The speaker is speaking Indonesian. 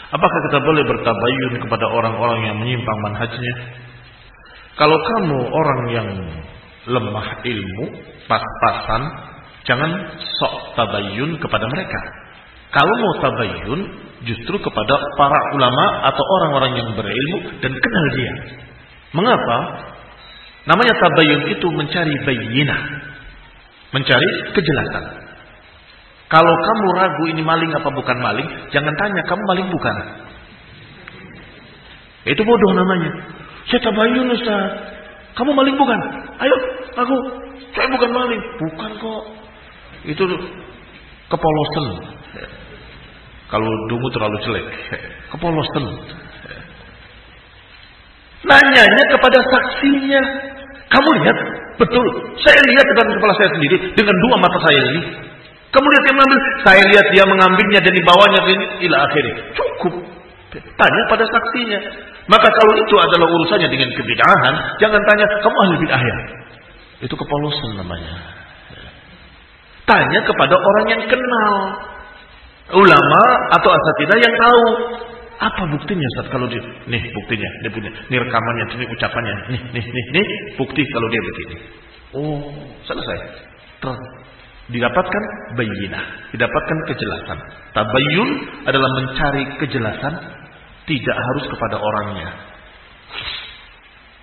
Apakah kita boleh bertabayun kepada orang-orang yang menyimpang manhajnya? Kalau kamu orang yang lemah ilmu, pas-pasan, jangan sok tabayun kepada mereka. Kalau mau tabayun, justru kepada para ulama atau orang-orang yang berilmu dan kenal dia. Mengapa? Namanya tabayun itu mencari bayyinah, mencari kejelasan. Kalau kamu ragu ini maling apa bukan maling, jangan tanya kamu maling bukan. Itu bodoh namanya. Saya tabayun Ustaz. Kamu maling bukan? Ayo, aku. Saya bukan maling. Bukan kok. Itu kepolosan. Kalau dungu terlalu jelek. Kepolosan. Nanyanya kepada saksinya. Kamu lihat? Betul. Saya lihat dengan kepala saya sendiri. Dengan dua mata saya ini. Kamu lihat dia mengambil. Saya lihat dia mengambilnya dan dibawanya ila akhirnya. Cukup. Tanya pada saksinya. Maka kalau itu adalah urusannya dengan kebid'ahan, jangan tanya, kamu ahli bid'ah ya? Itu kepolosan namanya. Tanya kepada orang yang kenal. Ulama atau asatidzah yang tahu. Apa buktinya Ustaz kalau dia? Nih buktinya, dia punya. Nih rekamannya, ini ucapannya. Nih, bukti kalau dia begini. Oh, selesai. Didapatkan bayyinah, didapatkan kejelasan. Tabayyun adalah mencari kejelasan, tidak harus kepada orangnya.